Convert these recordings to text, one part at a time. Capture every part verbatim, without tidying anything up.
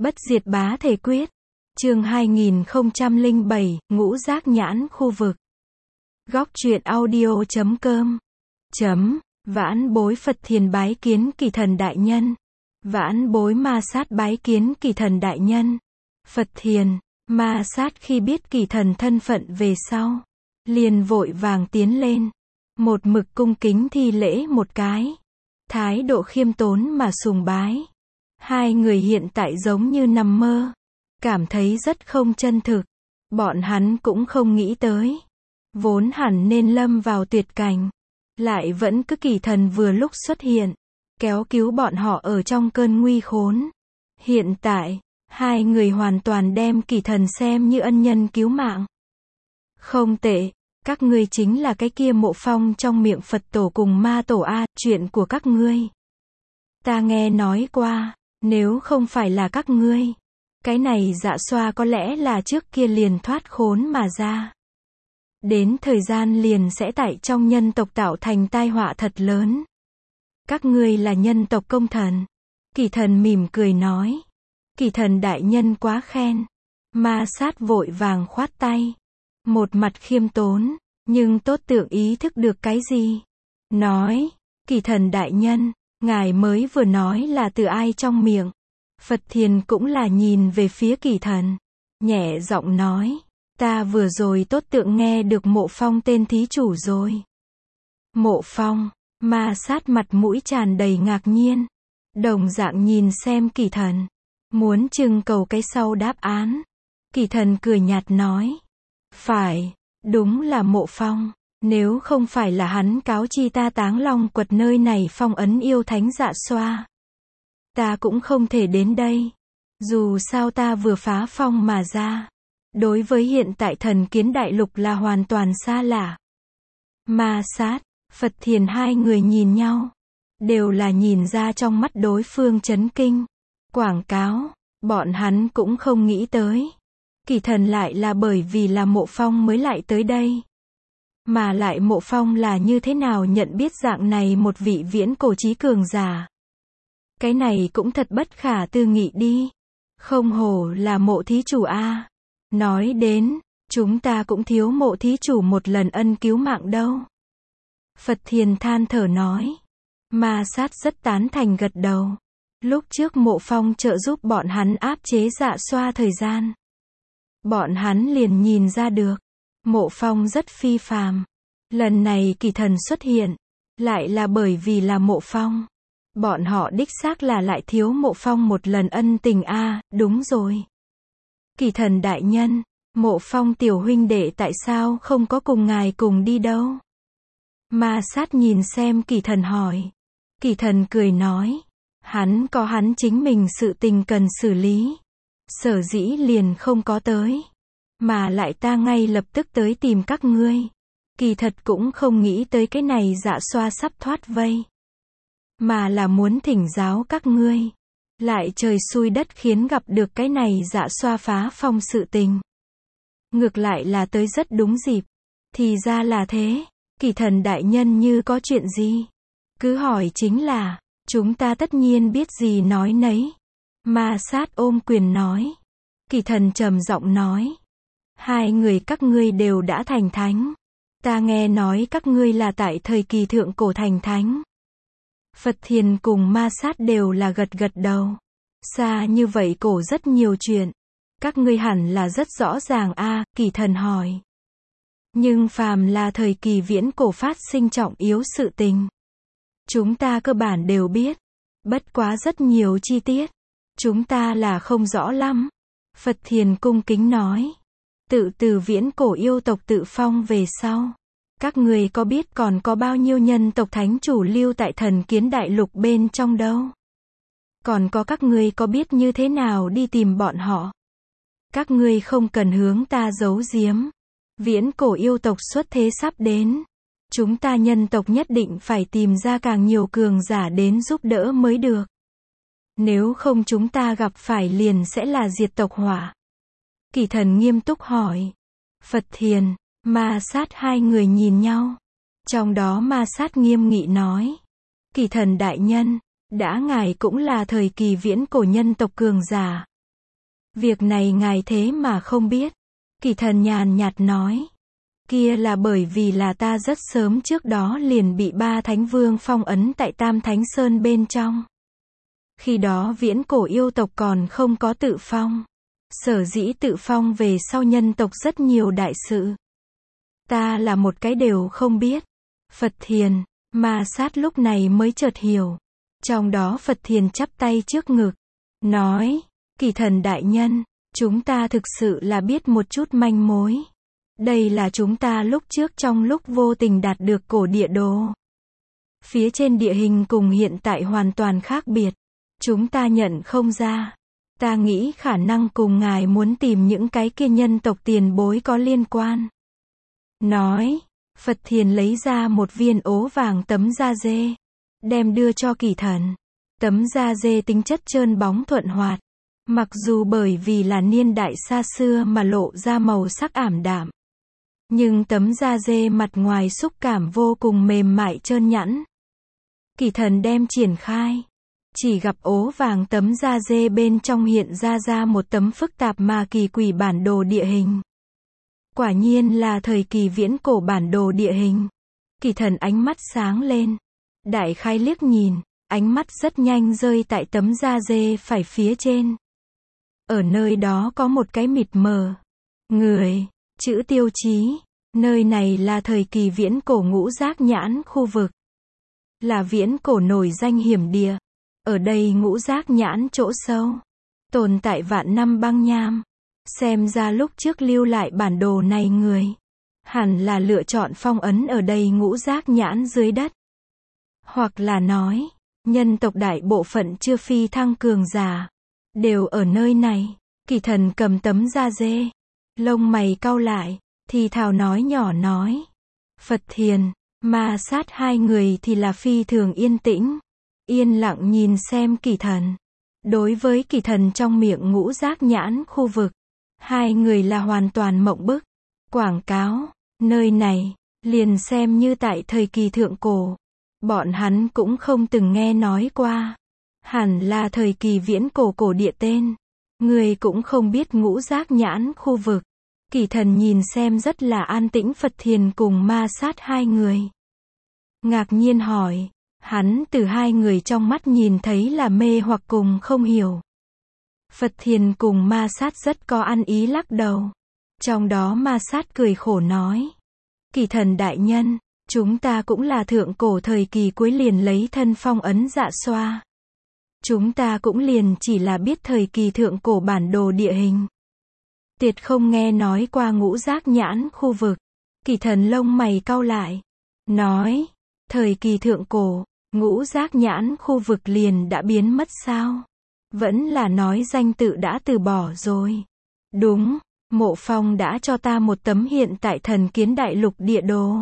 Bất diệt bá thể quyết. Chương hai nghìn không trăm lẻ bảy, ngũ giác nhãn khu vực. Góc truyện audio chấm com. Chấm. Vãn bối Phật Thiền bái kiến Kỳ Thần đại nhân. Vãn bối Ma Sát bái kiến Kỳ Thần đại nhân. Phật Thiền, Ma Sát khi biết Kỳ Thần thân phận về sau, liền vội vàng tiến lên, một mực cung kính thi lễ một cái, thái độ khiêm tốn mà sùng bái. Hai người hiện tại giống như nằm mơ, cảm thấy rất không chân thực. Bọn hắn cũng không nghĩ tới, vốn hẳn nên lâm vào tuyệt cảnh, lại vẫn cứ Kỳ Thần vừa lúc xuất hiện, kéo cứu bọn họ ở trong cơn nguy khốn. Hiện tại, hai người hoàn toàn đem Kỳ Thần xem như ân nhân cứu mạng. Không tệ, các ngươi chính là cái kia Mộ Phong trong miệng Phật tổ cùng Ma tổ a, chuyện của các ngươi ta nghe nói qua, nếu không phải là các ngươi, cái này Dạ Xoa có lẽ là trước kia liền thoát khốn mà ra. Đến thời gian liền sẽ tại trong nhân tộc tạo thành tai họa thật lớn. Các ngươi là nhân tộc công thần. Kỳ Thần mỉm cười nói. Kỳ Thần đại nhân quá khen. Ma Sát vội vàng khoát tay, một mặt khiêm tốn, nhưng tốt tượng ý thức được cái gì. Nói, Kỳ Thần đại nhân, ngài mới vừa nói là từ ai trong miệng. Phật Thiền cũng là nhìn về phía Kỳ Thần, nhẹ giọng nói, ta vừa rồi tốt tượng nghe được Mộ Phong tên thí chủ rồi. Mộ Phong. Ma Sát mặt mũi tràn đầy ngạc nhiên, đồng dạng nhìn xem Kỳ Thần, muốn trưng cầu cái sau đáp án. Kỳ Thần cười nhạt nói, phải, đúng là Mộ Phong, nếu không phải là hắn cáo chi ta Táng Long quật nơi này phong ấn yêu thánh Dạ Xoa, ta cũng không thể đến đây. Dù sao ta vừa phá phong mà ra, đối với hiện tại thần kiến đại lục là hoàn toàn xa lạ. Ma Sát, Phật Thiền hai người nhìn nhau, đều là nhìn ra trong mắt đối phương chấn kinh. Quảng cáo, bọn hắn cũng không nghĩ tới, Kỳ Thần lại là bởi vì là Mộ Phong mới lại tới đây. Mà lại Mộ Phong là như thế nào nhận biết dạng này một vị viễn cổ chí cường giả. Cái này cũng thật bất khả tư nghị đi. Không hổ là Mộ thí chủ a. Nói đến, chúng ta cũng thiếu Mộ thí chủ một lần ân cứu mạng đâu. Phật Thiền than thở nói. Ma Sát rất tán thành gật đầu. Lúc trước Mộ Phong trợ giúp bọn hắn áp chế Dạ Xoa thời gian, bọn hắn liền nhìn ra được, Mộ Phong rất phi phàm. Lần này Kỳ Thần xuất hiện, lại là bởi vì là Mộ Phong. Bọn họ đích xác là lại thiếu Mộ Phong một lần ân tình a. À, đúng rồi. Kỳ Thần đại nhân, Mộ Phong tiểu huynh đệ tại sao không có cùng ngài cùng đi đâu? Ma Sát nhìn xem Kỳ Thần hỏi. Kỳ Thần cười nói, hắn có hắn chính mình sự tình cần xử lý, sở dĩ liền không có tới. Mà lại ta ngay lập tức tới tìm các ngươi. Kỳ thật cũng không nghĩ tới cái này Dạ Xoa sắp thoát vây, mà là muốn thỉnh giáo các ngươi. Lại trời xui đất khiến gặp được cái này Dạ Xoa phá phong sự tình. Ngược lại là tới rất đúng dịp. Thì ra là thế. Kỳ Thần đại nhân như có chuyện gì, cứ hỏi chính là, chúng ta tất nhiên biết gì nói nấy. Ma Sát ôm quyền nói. Kỳ Thần trầm giọng nói, hai người các ngươi đều đã thành thánh. Ta nghe nói các ngươi là tại thời kỳ thượng cổ thành thánh. Phật Thiền cùng Ma Sát đều là gật gật đầu. Xa như vậy cổ rất nhiều chuyện, các ngươi hẳn là rất rõ ràng a. À, Kỳ Thần hỏi. Nhưng phàm là thời kỳ viễn cổ phát sinh trọng yếu sự tình, chúng ta cơ bản đều biết. Bất quá rất nhiều chi tiết, chúng ta là không rõ lắm. Phật Thiền cung kính nói. Tự từ viễn cổ yêu tộc tự phong về sau, các người có biết còn có bao nhiêu nhân tộc thánh chủ lưu tại thần kiến đại lục bên trong đâu? Còn có các ngươi có biết như thế nào đi tìm bọn họ? Các ngươi không cần hướng ta giấu giếm. Viễn cổ yêu tộc xuất thế sắp đến. Chúng ta nhân tộc nhất định phải tìm ra càng nhiều cường giả đến giúp đỡ mới được. Nếu không chúng ta gặp phải liền sẽ là diệt tộc họa. Kỳ Thần nghiêm túc hỏi. Phật Thiền, Ma Sát hai người nhìn nhau. Trong đó Ma Sát nghiêm nghị nói. Kỳ Thần đại nhân, đã ngài cũng là thời kỳ viễn cổ nhân tộc cường giả, Việc này ngài thế mà không biết. Kỳ Thần nhàn nhạt nói. Kia là bởi vì là ta rất sớm trước đó liền bị ba thánh vương phong ấn tại Tam Thánh Sơn bên trong. Khi đó viễn cổ yêu tộc còn không có tự phong. Sở dĩ tự phong về sau nhân tộc rất nhiều đại sự. Ta là một cái đều không biết. Phật Thiền, Ma Sát lúc này mới chợt hiểu. Trong đó Phật Thiền chắp tay trước ngực. Nói, Kỳ Thần đại nhân, chúng ta thực sự là biết một chút manh mối. Đây là chúng ta lúc trước trong lúc vô tình đạt được cổ địa đồ. Phía trên địa hình cùng hiện tại hoàn toàn khác biệt. Chúng ta nhận không ra. Ta nghĩ khả năng cùng ngài muốn tìm những cái kia nhân tộc tiền bối có liên quan. Nói, Phật Thiền lấy ra một viên ố vàng tấm da dê. Đem đưa cho Kỳ Thần. Tấm da dê tính chất trơn bóng thuận hoạt. Mặc dù bởi vì là niên đại xa xưa mà lộ ra màu sắc ảm đạm. Nhưng tấm da dê mặt ngoài xúc cảm vô cùng mềm mại trơn nhẵn. Kỳ Thần đem triển khai. Chỉ gặp ố vàng tấm da dê bên trong hiện ra ra một tấm phức tạp mà kỳ quỷ bản đồ địa hình. Quả nhiên là thời kỳ viễn cổ bản đồ địa hình. Kỳ Thần ánh mắt sáng lên. Đại khái liếc nhìn, ánh mắt rất nhanh rơi tại tấm da dê phải phía trên. Ở nơi đó có một cái mịt mờ. Người, chữ tiêu chí. Nơi này là thời kỳ viễn cổ Ngũ Giác Nhãn khu vực. Là viễn cổ nổi danh hiểm địa. Ở đây Ngũ Giác Nhãn chỗ sâu. Tồn tại vạn năm băng nham. Xem ra lúc trước lưu lại bản đồ này người. Hẳn là lựa chọn phong ấn ở đây Ngũ Giác Nhãn dưới đất. Hoặc là nói, nhân tộc đại bộ phận chưa phi thăng cường giả. Đều ở nơi này. Kỳ Thần cầm tấm da dê. Lông mày cau lại. Thì thào nói nhỏ nói. Phật Thiền, Ma Sát hai người thì là phi thường yên tĩnh. Yên lặng nhìn xem Kỳ Thần. Đối với Kỳ Thần trong miệng Ngũ Giác Nhãn khu vực. Hai người là hoàn toàn mộng bức. Quảng cáo, nơi này, liền xem như tại thời kỳ thượng cổ. Bọn hắn cũng không từng nghe nói qua. Hẳn là thời kỳ viễn cổ cổ địa tên. Người cũng không biết Ngũ Giác Nhãn khu vực. Kỳ Thần nhìn xem rất là an tĩnh Phật Thiền cùng Ma Sát hai người. Ngạc nhiên hỏi. Hắn từ hai người trong mắt nhìn thấy là mê hoặc cùng không hiểu. Phật Thiền cùng Ma Sát rất có ăn ý lắc đầu. Trong đó Ma Sát cười khổ nói. Kỳ Thần đại nhân, chúng ta cũng là thượng cổ thời kỳ cuối liền lấy thân phong ấn dạ xoa. Chúng ta cũng liền chỉ là biết thời kỳ thượng cổ bản đồ địa hình. Tiệt không nghe nói qua Ngũ Giác Nhãn khu vực. Kỳ Thần lông mày cau lại. Nói, thời kỳ thượng cổ, Ngũ Giác Nhãn khu vực liền đã biến mất sao? Vẫn là nói danh tự đã từ bỏ rồi. Đúng, Mộ Phong đã cho ta một tấm hiện tại Thần Kiến Đại Lục địa đồ.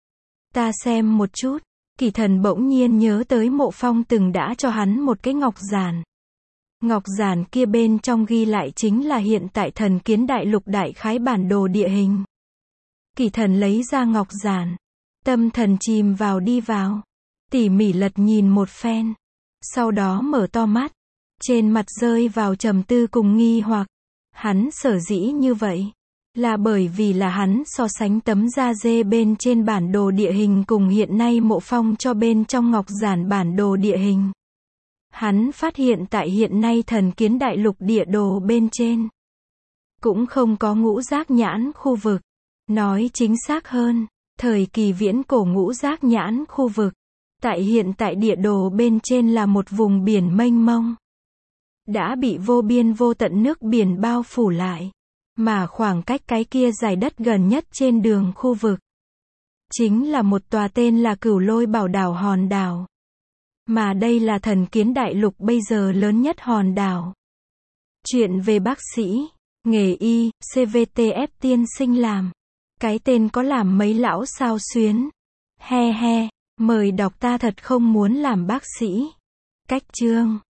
Ta xem một chút. Kỳ Thần bỗng nhiên nhớ tới Mộ Phong từng đã cho hắn một cái ngọc giản. Ngọc giản kia bên trong ghi lại chính là hiện tại Thần Kiến Đại Lục đại khái bản đồ địa hình. Kỳ Thần lấy ra ngọc giản. Tâm thần chìm vào đi vào. Tỉ mỉ lật nhìn một phen. Sau đó mở to mắt. Trên mặt rơi vào trầm tư cùng nghi hoặc. Hắn sở dĩ như vậy. Là bởi vì là hắn so sánh tấm da dê bên trên bản đồ địa hình cùng hiện nay Mộ Phong cho bên trong ngọc giản bản đồ địa hình. Hắn phát hiện tại hiện nay Thần Kiến Đại Lục địa đồ bên trên. Cũng không có Ngũ Giác Nhãn khu vực. Nói chính xác hơn, thời kỳ viễn cổ Ngũ Giác Nhãn khu vực. Tại hiện tại địa đồ bên trên là một vùng biển mênh mông. Đã bị vô biên vô tận nước biển bao phủ lại. Mà khoảng cách cái kia dài đất gần nhất trên đường khu vực. Chính là một tòa tên là Cửu Lôi Bảo đảo hòn đảo. Mà đây là Thần Kiến Đại Lục bây giờ lớn nhất hòn đảo. Chuyện về bác sĩ, nghề y, xê vê tê ép tiên sinh làm. Cái tên có làm mấy lão sao xuyến. He he, mời đọc ta thật không muốn làm bác sĩ. Cách chương